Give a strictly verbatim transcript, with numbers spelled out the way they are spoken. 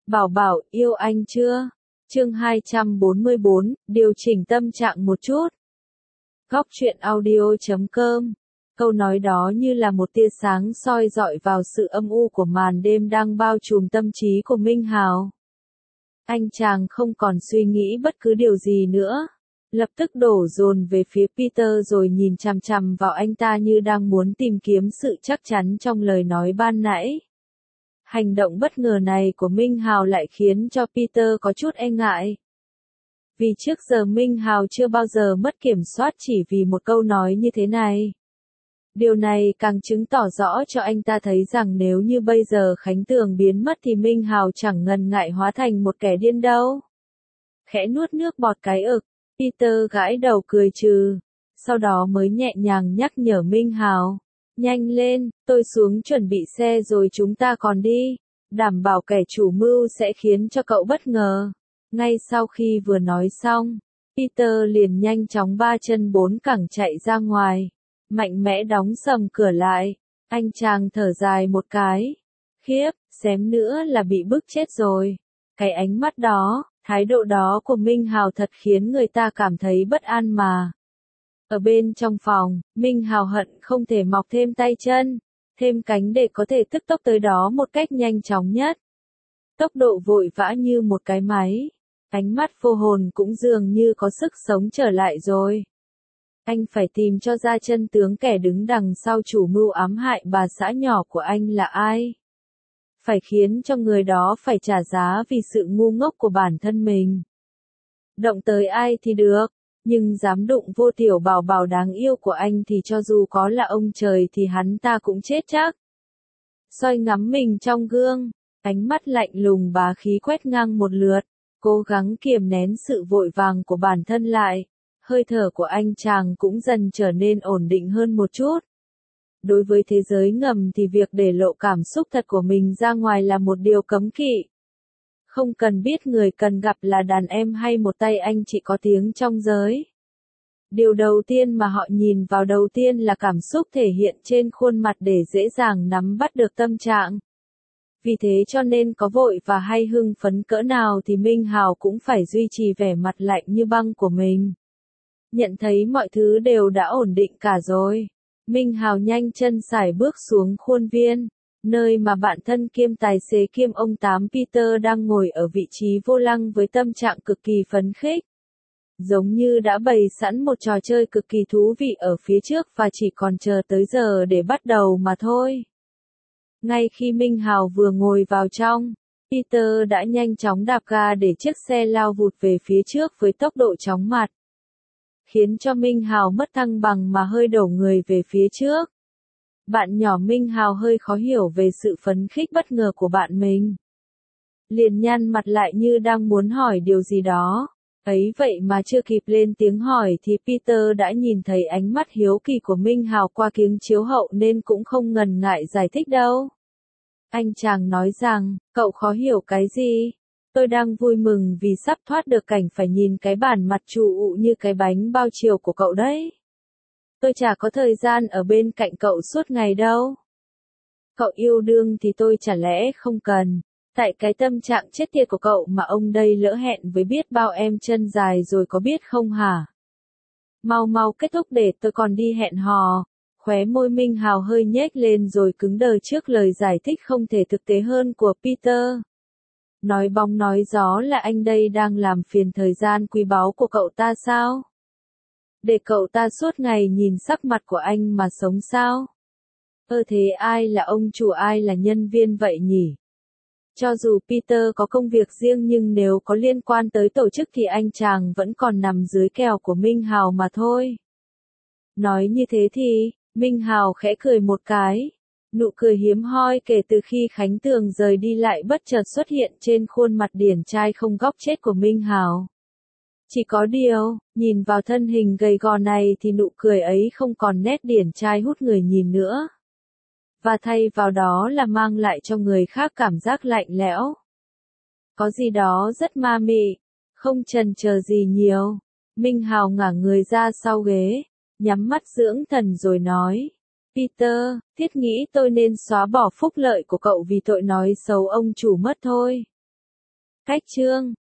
Bảo bảo, yêu anh chưa? Chương hai trăm bốn mươi bốn, điều chỉnh tâm trạng một chút. Góc truyện audio chấm com. Câu nói đó như là một tia sáng soi rọi vào sự âm u của màn đêm đang bao trùm tâm trí của Minh Hào. Anh chàng không còn suy nghĩ bất cứ điều gì nữa. Lập tức đổ dồn về phía Peter rồi nhìn chằm chằm vào anh ta như đang muốn tìm kiếm sự chắc chắn trong lời nói ban nãy. Hành động bất ngờ này của Minh Hào lại khiến cho Peter có chút e ngại. Vì trước giờ Minh Hào chưa bao giờ mất kiểm soát chỉ vì một câu nói như thế này. Điều này càng chứng tỏ rõ cho anh ta thấy rằng nếu như bây giờ Khánh Tường biến mất thì Minh Hào chẳng ngần ngại hóa thành một kẻ điên đâu. Khẽ nuốt nước bọt cái ực, Peter gãi đầu cười trừ, sau đó mới nhẹ nhàng nhắc nhở Minh Hào. Nhanh lên, tôi xuống chuẩn bị xe rồi chúng ta còn đi, đảm bảo kẻ chủ mưu sẽ khiến cho cậu bất ngờ. Ngay sau khi vừa nói xong, Peter liền nhanh chóng ba chân bốn cẳng chạy ra ngoài, mạnh mẽ đóng sầm cửa lại. Anh chàng thở dài một cái. Khiếp, xém nữa là bị bức chết rồi. Cái ánh mắt đó, thái độ đó của Minh Hào thật khiến người ta cảm thấy bất an mà. Ở bên trong phòng, Minh Hào hận không thể mọc thêm tay chân, thêm cánh để có thể tức tốc tới đó một cách nhanh chóng nhất. Tốc độ vội vã như một cái máy, ánh mắt vô hồn cũng dường như có sức sống trở lại rồi. Anh phải tìm cho ra chân tướng kẻ đứng đằng sau chủ mưu ám hại bà xã nhỏ của anh là ai. Phải khiến cho người đó phải trả giá vì sự ngu ngốc của bản thân mình. Động tới ai thì được. Nhưng dám đụng vô tiểu bảo bảo đáng yêu của anh thì cho dù có là ông trời thì hắn ta cũng chết chắc. Soi ngắm mình trong gương, ánh mắt lạnh lùng bá khí quét ngang một lượt, cố gắng kiềm nén sự vội vàng của bản thân lại, hơi thở của anh chàng cũng dần trở nên ổn định hơn một chút. Đối với thế giới ngầm thì việc để lộ cảm xúc thật của mình ra ngoài là một điều cấm kỵ. Không cần biết người cần gặp là đàn em hay một tay anh chị có tiếng trong giới. Điều đầu tiên mà họ nhìn vào đầu tiên là cảm xúc thể hiện trên khuôn mặt để dễ dàng nắm bắt được tâm trạng. Vì thế cho nên có vội và hay hưng phấn cỡ nào thì Minh Hào cũng phải duy trì vẻ mặt lạnh như băng của mình. Nhận thấy mọi thứ đều đã ổn định cả rồi, Minh Hào nhanh chân sải bước xuống khuôn viên. Nơi mà bạn thân kiêm tài xế kiêm ông Tám Peter đang ngồi ở vị trí vô lăng với tâm trạng cực kỳ phấn khích. Giống như đã bày sẵn một trò chơi cực kỳ thú vị ở phía trước và chỉ còn chờ tới giờ để bắt đầu mà thôi. Ngay khi Minh Hào vừa ngồi vào trong, Peter đã nhanh chóng đạp ga để chiếc xe lao vụt về phía trước với tốc độ chóng mặt. Khiến cho Minh Hào mất thăng bằng mà hơi đổ người về phía trước. Bạn nhỏ Minh Hào hơi khó hiểu về sự phấn khích bất ngờ của bạn mình. Liền nhăn mặt lại như đang muốn hỏi điều gì đó. Ấy vậy mà chưa kịp lên tiếng hỏi thì Peter đã nhìn thấy ánh mắt hiếu kỳ của Minh Hào qua kiếng chiếu hậu nên cũng không ngần ngại giải thích đâu. Anh chàng nói rằng, cậu khó hiểu cái gì? Tôi đang vui mừng vì sắp thoát được cảnh phải nhìn cái bản mặt trụ như cái bánh bao chiều của cậu đấy. Tôi chả có thời gian ở bên cạnh cậu suốt ngày đâu. Cậu yêu đương thì tôi chả lẽ không cần. Tại cái tâm trạng chết tiệt của cậu mà ông đây lỡ hẹn với biết bao em chân dài rồi có biết không hả? Mau mau kết thúc để tôi còn đi hẹn hò. Khóe môi Minh Hào hơi nhếch lên rồi cứng đờ trước lời giải thích không thể thực tế hơn của Peter. Nói bóng nói gió là anh đây đang làm phiền thời gian quý báu của cậu ta sao? Để cậu ta suốt ngày nhìn sắc mặt của anh mà sống sao? Ơ thế ai là ông chủ ai là nhân viên vậy nhỉ? Cho dù Peter có công việc riêng nhưng nếu có liên quan tới tổ chức thì anh chàng vẫn còn nằm dưới kèo của Minh Hào mà thôi. Nói như thế thì, Minh Hào khẽ cười một cái. Nụ cười hiếm hoi kể từ khi Khánh Tường rời đi lại bất chợt xuất hiện trên khuôn mặt điển trai không góc chết của Minh Hào. Chỉ có điều, nhìn vào thân hình gầy gò này thì nụ cười ấy không còn nét điển trai hút người nhìn nữa. Và thay vào đó là mang lại cho người khác cảm giác lạnh lẽo. Có gì đó rất ma mị, không chần chờ gì nhiều. Minh Hào ngả người ra sau ghế, nhắm mắt dưỡng thần rồi nói. Peter, thiết nghĩ tôi nên xóa bỏ phúc lợi của cậu vì tội nói xấu ông chủ mất thôi. Cách chương